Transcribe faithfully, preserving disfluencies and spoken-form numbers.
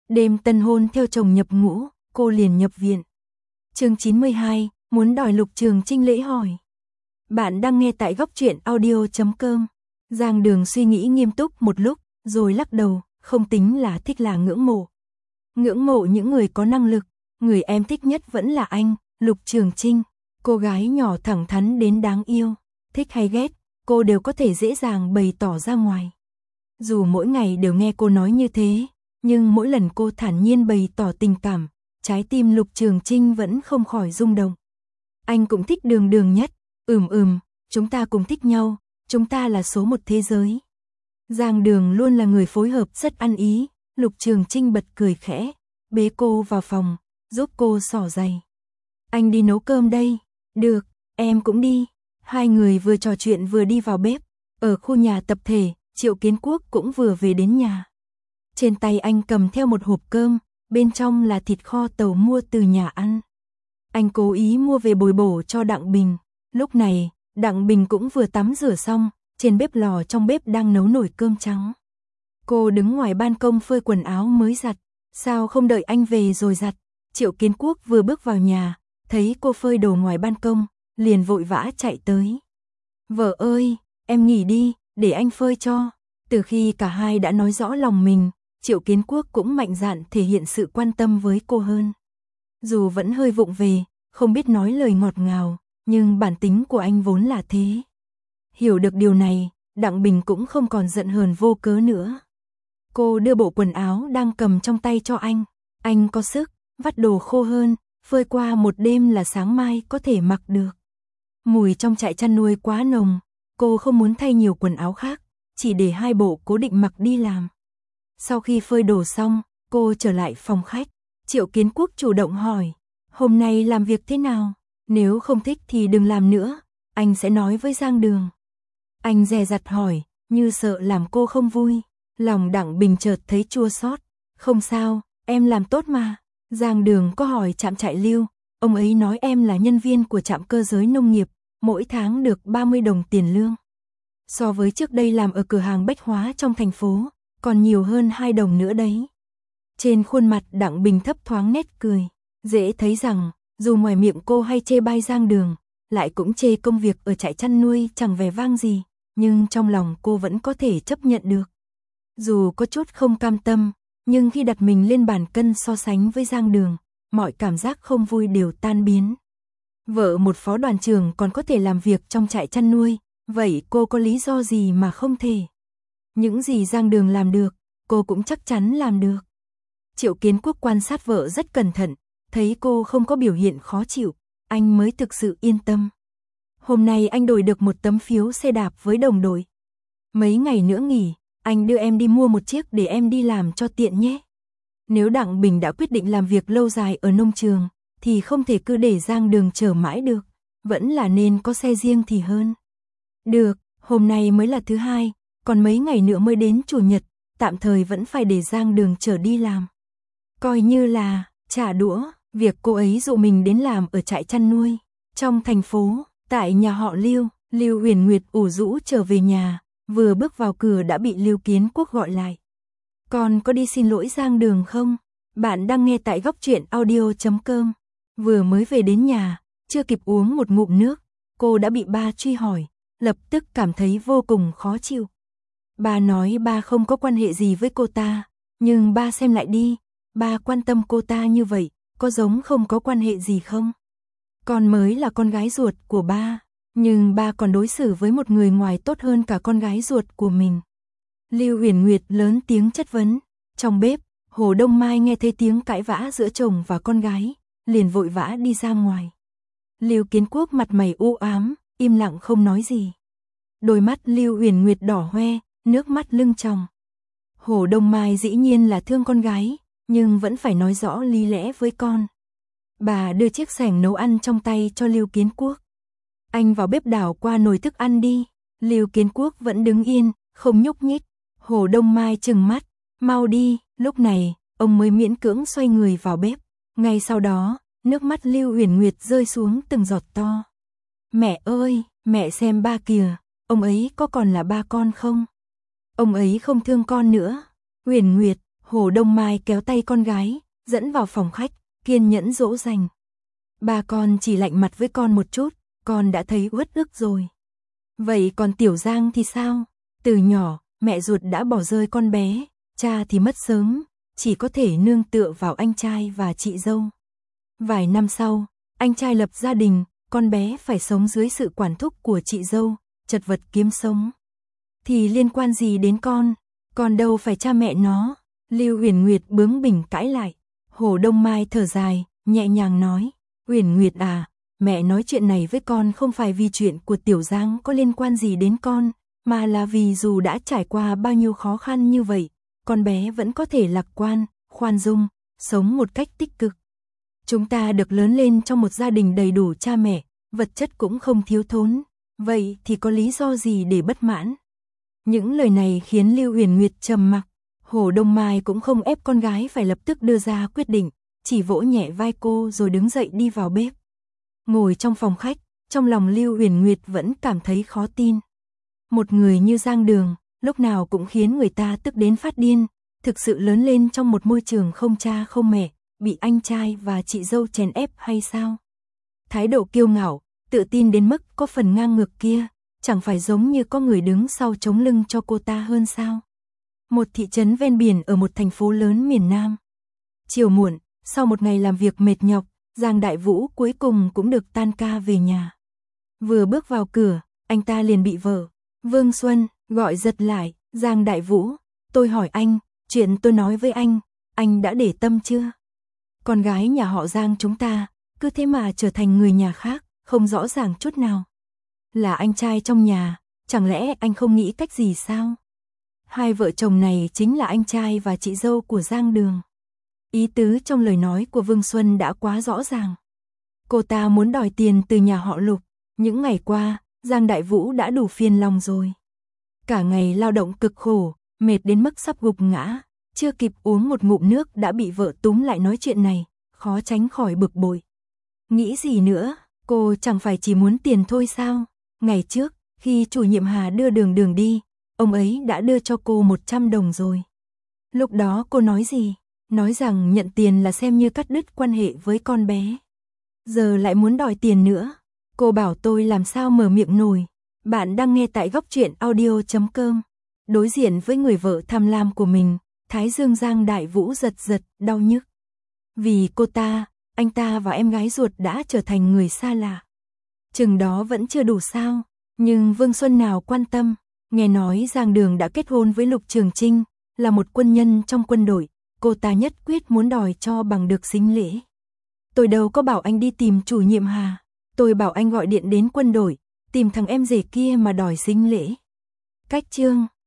Đêm tân hôn theo chồng nhập ngũ, cô liền nhập viện. Chương chín mươi hai, muốn đòi Lục Trường Chinh lễ hỏi. Bạn đang nghe tại góc truyện audio chấm com. Giang Đường suy nghĩ nghiêm túc một lúc, rồi lắc đầu, không tính là thích là ngưỡng mộ. Ngưỡng mộ những người có năng lực, người em thích nhất vẫn là anh, Lục Trường Chinh. Cô gái nhỏ thẳng thắn đến đáng yêu, thích hay ghét, cô đều có thể dễ dàng bày tỏ ra ngoài. Dù mỗi ngày đều nghe cô nói như thế, nhưng mỗi lần cô thản nhiên bày tỏ tình cảm, trái tim Lục Trường Chinh vẫn không khỏi rung động. Anh cũng thích Đường Đường nhất, ừm ừm, chúng ta cùng thích nhau, chúng ta là số một thế giới. Giang Đường luôn là người phối hợp rất ăn ý, Lục Trường Chinh bật cười khẽ, bế cô vào phòng, giúp cô xỏ giày. Anh đi nấu cơm đây, được, em cũng đi. Hai người vừa trò chuyện vừa đi vào bếp, ở khu nhà tập thể, Triệu Kiến Quốc cũng vừa về đến nhà. Trên tay anh cầm theo một hộp cơm, bên trong là thịt kho tàu mua từ nhà ăn. Anh cố ý mua về bồi bổ cho Đặng Bình. Lúc này, Đặng Bình cũng vừa tắm rửa xong, trên bếp lò trong bếp đang nấu nồi cơm trắng. Cô đứng ngoài ban công phơi quần áo mới giặt, sao không đợi anh về rồi giặt? Triệu Kiến Quốc vừa bước vào nhà, thấy cô phơi đồ ngoài ban công, liền vội vã chạy tới. Vợ ơi, em nghỉ đi, để anh phơi cho. Từ khi cả hai đã nói rõ lòng mình, Triệu Kiến Quốc cũng mạnh dạn thể hiện sự quan tâm với cô hơn. Dù vẫn hơi vụng về, không biết nói lời ngọt ngào, nhưng bản tính của anh vốn là thế. Hiểu được điều này, Đặng Bình cũng không còn giận hờn vô cớ nữa. Cô đưa bộ quần áo đang cầm trong tay cho anh. Anh có sức, vắt đồ khô hơn, phơi qua một đêm là sáng mai có thể mặc được. Mùi trong trại chăn nuôi quá nồng, cô không muốn thay nhiều quần áo khác, chỉ để hai bộ cố định mặc đi làm. Sau khi phơi đồ xong, cô trở lại phòng khách. Triệu Kiến Quốc chủ động hỏi, hôm nay làm việc thế nào? Nếu không thích thì đừng làm nữa, anh sẽ nói với Giang Đường. Anh dè dặt hỏi, như sợ làm cô không vui. Lòng Đặng Bình chợt thấy chua xót. Không sao, em làm tốt mà. Giang Đường có hỏi trạm trại Lưu, ông ấy nói em là nhân viên của trạm cơ giới nông nghiệp, mỗi tháng được ba mươi đồng tiền lương. So với trước đây làm ở cửa hàng bách hóa trong thành phố, còn nhiều hơn hai đồng nữa đấy. Trên khuôn mặt Đặng Bình thấp thoáng nét cười, dễ thấy rằng, dù ngoài miệng cô hay chê bai Giang Đường, lại cũng chê công việc ở trại chăn nuôi chẳng vẻ vang gì, nhưng trong lòng cô vẫn có thể chấp nhận được. Dù có chút không cam tâm, nhưng khi đặt mình lên bàn cân so sánh với Giang Đường, mọi cảm giác không vui đều tan biến. Vợ một phó đoàn trưởng còn có thể làm việc trong trại chăn nuôi, vậy cô có lý do gì mà không thể? Những gì Giang Đường làm được, cô cũng chắc chắn làm được. Triệu Kiến Quốc quan sát vợ rất cẩn thận, thấy cô không có biểu hiện khó chịu, anh mới thực sự yên tâm. Hôm nay anh đổi được một tấm phiếu xe đạp với đồng đội. Mấy ngày nữa nghỉ, anh đưa em đi mua một chiếc để em đi làm cho tiện nhé. Nếu Đặng Bình đã quyết định làm việc lâu dài ở nông trường, thì không thể cứ để Giang Đường chờ mãi được, vẫn là nên có xe riêng thì hơn. Được, hôm nay mới là thứ hai, còn mấy ngày nữa mới đến chủ nhật, tạm thời vẫn phải để Giang Đường chở đi làm. Coi như là trả đũa, việc cô ấy dụ mình đến làm ở trại chăn nuôi. Trong thành phố, tại nhà họ Lưu, Lưu Huyền Nguyệt ủ rũ trở về nhà, vừa bước vào cửa đã bị Lưu Kiến Quốc gọi lại. Con có đi xin lỗi Giang Đường không? Bạn đang nghe tại góc truyện audio chấm com. Vừa mới về đến nhà, chưa kịp uống một ngụm nước, cô đã bị ba truy hỏi, lập tức cảm thấy vô cùng khó chịu. Ba nói ba không có quan hệ gì với cô ta, nhưng ba xem lại đi, ba quan tâm cô ta như vậy, có giống không có quan hệ gì không? Con mới là con gái ruột của ba, nhưng ba còn đối xử với một người ngoài tốt hơn cả con gái ruột của mình. Lưu Huyền Nguyệt lớn tiếng chất vấn. Trong bếp, Hồ Đông Mai nghe thấy tiếng cãi vã giữa chồng và con gái, liền vội vã đi ra ngoài. Lưu Kiến Quốc mặt mày u ám, im lặng không nói gì. Đôi mắt Lưu Huyền Nguyệt đỏ hoe, nước mắt lưng tròng. Hồ Đông Mai dĩ nhiên là thương con gái, nhưng vẫn phải nói rõ lý lẽ với con. Bà đưa chiếc xẻng nấu ăn trong tay cho Lưu Kiến Quốc. Anh vào bếp đảo qua nồi thức ăn đi. Lưu Kiến Quốc vẫn đứng yên, không nhúc nhích. Hồ Đông Mai trừng mắt, mau đi. Lúc này, ông mới miễn cưỡng xoay người vào bếp. Ngay sau đó, nước mắt Lưu Huyền Nguyệt rơi xuống từng giọt to. Mẹ ơi, mẹ xem ba kìa, ông ấy có còn là ba con không? Ông ấy không thương con nữa. Huyền Nguyệt, Hồ Đông Mai kéo tay con gái, dẫn vào phòng khách, kiên nhẫn dỗ dành. Ba con chỉ lạnh mặt với con một chút, con đã thấy uất ức rồi. Vậy còn Tiểu Giang thì sao? Từ nhỏ, mẹ ruột đã bỏ rơi con bé, cha thì mất sớm, chỉ có thể nương tựa vào anh trai và chị dâu. Vài năm sau, anh trai lập gia đình, con bé phải sống dưới sự quản thúc của chị dâu, chật vật kiếm sống. Thì liên quan gì đến con, con đâu phải cha mẹ nó. Lưu Uyển Nguyệt bướng bỉnh cãi lại. Hồ Đông Mai thở dài, nhẹ nhàng nói, Uyển Nguyệt à, mẹ nói chuyện này với con không phải vì chuyện của Tiểu Giang có liên quan gì đến con, mà là vì dù đã trải qua bao nhiêu khó khăn như vậy, con bé vẫn có thể lạc quan, khoan dung, sống một cách tích cực. Chúng ta được lớn lên trong một gia đình đầy đủ cha mẹ, vật chất cũng không thiếu thốn, vậy thì có lý do gì để bất mãn? Những lời này khiến Lưu Uyển Nguyệt trầm mặc. Hồ Đông Mai cũng không ép con gái phải lập tức đưa ra quyết định, chỉ vỗ nhẹ vai cô rồi đứng dậy đi vào bếp. Ngồi trong phòng khách, trong lòng Lưu Uyển Nguyệt vẫn cảm thấy khó tin. Một người như Giang Đường, lúc nào cũng khiến người ta tức đến phát điên, thực sự lớn lên trong một môi trường không cha không mẹ, bị anh trai và chị dâu chèn ép hay sao? Thái độ kiêu ngạo, tự tin đến mức có phần ngang ngược kia, chẳng phải giống như có người đứng sau chống lưng cho cô ta hơn sao? Một thị trấn ven biển ở một thành phố lớn miền Nam. Chiều muộn, sau một ngày làm việc mệt nhọc, Giang Đại Vũ cuối cùng cũng được tan ca về nhà. Vừa bước vào cửa, anh ta liền bị vợ, Vương Xuân, gọi giật lại. Giang Đại Vũ, tôi hỏi anh, chuyện tôi nói với anh, anh đã để tâm chưa? Con gái nhà họ Giang chúng ta, cứ thế mà trở thành người nhà khác, không rõ ràng chút nào. Là anh trai trong nhà, chẳng lẽ anh không nghĩ cách gì sao? Hai vợ chồng này chính là anh trai và chị dâu của Giang Đường. Ý tứ trong lời nói của Vương Xuân đã quá rõ ràng. Cô ta muốn đòi tiền từ nhà họ Lục. Những ngày qua, Giang Đại Vũ đã đủ phiền lòng rồi. Cả ngày lao động cực khổ, mệt đến mức sắp gục ngã, chưa kịp uống một ngụm nước đã bị vợ túm lại nói chuyện này, khó tránh khỏi bực bội. Nghĩ gì nữa, cô chẳng phải chỉ muốn tiền thôi sao? Ngày trước, khi chủ nhiệm Hà đưa Đường Đường đi, ông ấy đã đưa cho cô một trăm đồng rồi. Lúc đó cô nói gì? Nói rằng nhận tiền là xem như cắt đứt quan hệ với con bé. Giờ lại muốn đòi tiền nữa. Cô bảo tôi làm sao mở miệng nổi. Bạn đang nghe tại góc truyện audio chấm com. Đối diện với người vợ tham lam của mình, thái dương Giang Đại Vũ giật giật, đau nhức. Vì cô ta, anh ta và em gái ruột đã trở thành người xa lạ. Chừng đó vẫn chưa đủ sao, nhưng Vương Xuân nào quan tâm. Nghe nói Giang Đường đã kết hôn với Lục Trường Trinh, là một quân nhân trong quân đội, cô ta nhất quyết muốn đòi cho bằng được sính lễ. Tôi đâu có bảo anh đi tìm chủ nhiệm Hà, tôi bảo anh gọi điện đến quân đội, tìm thằng em rể kia mà đòi sính lễ. Cách chương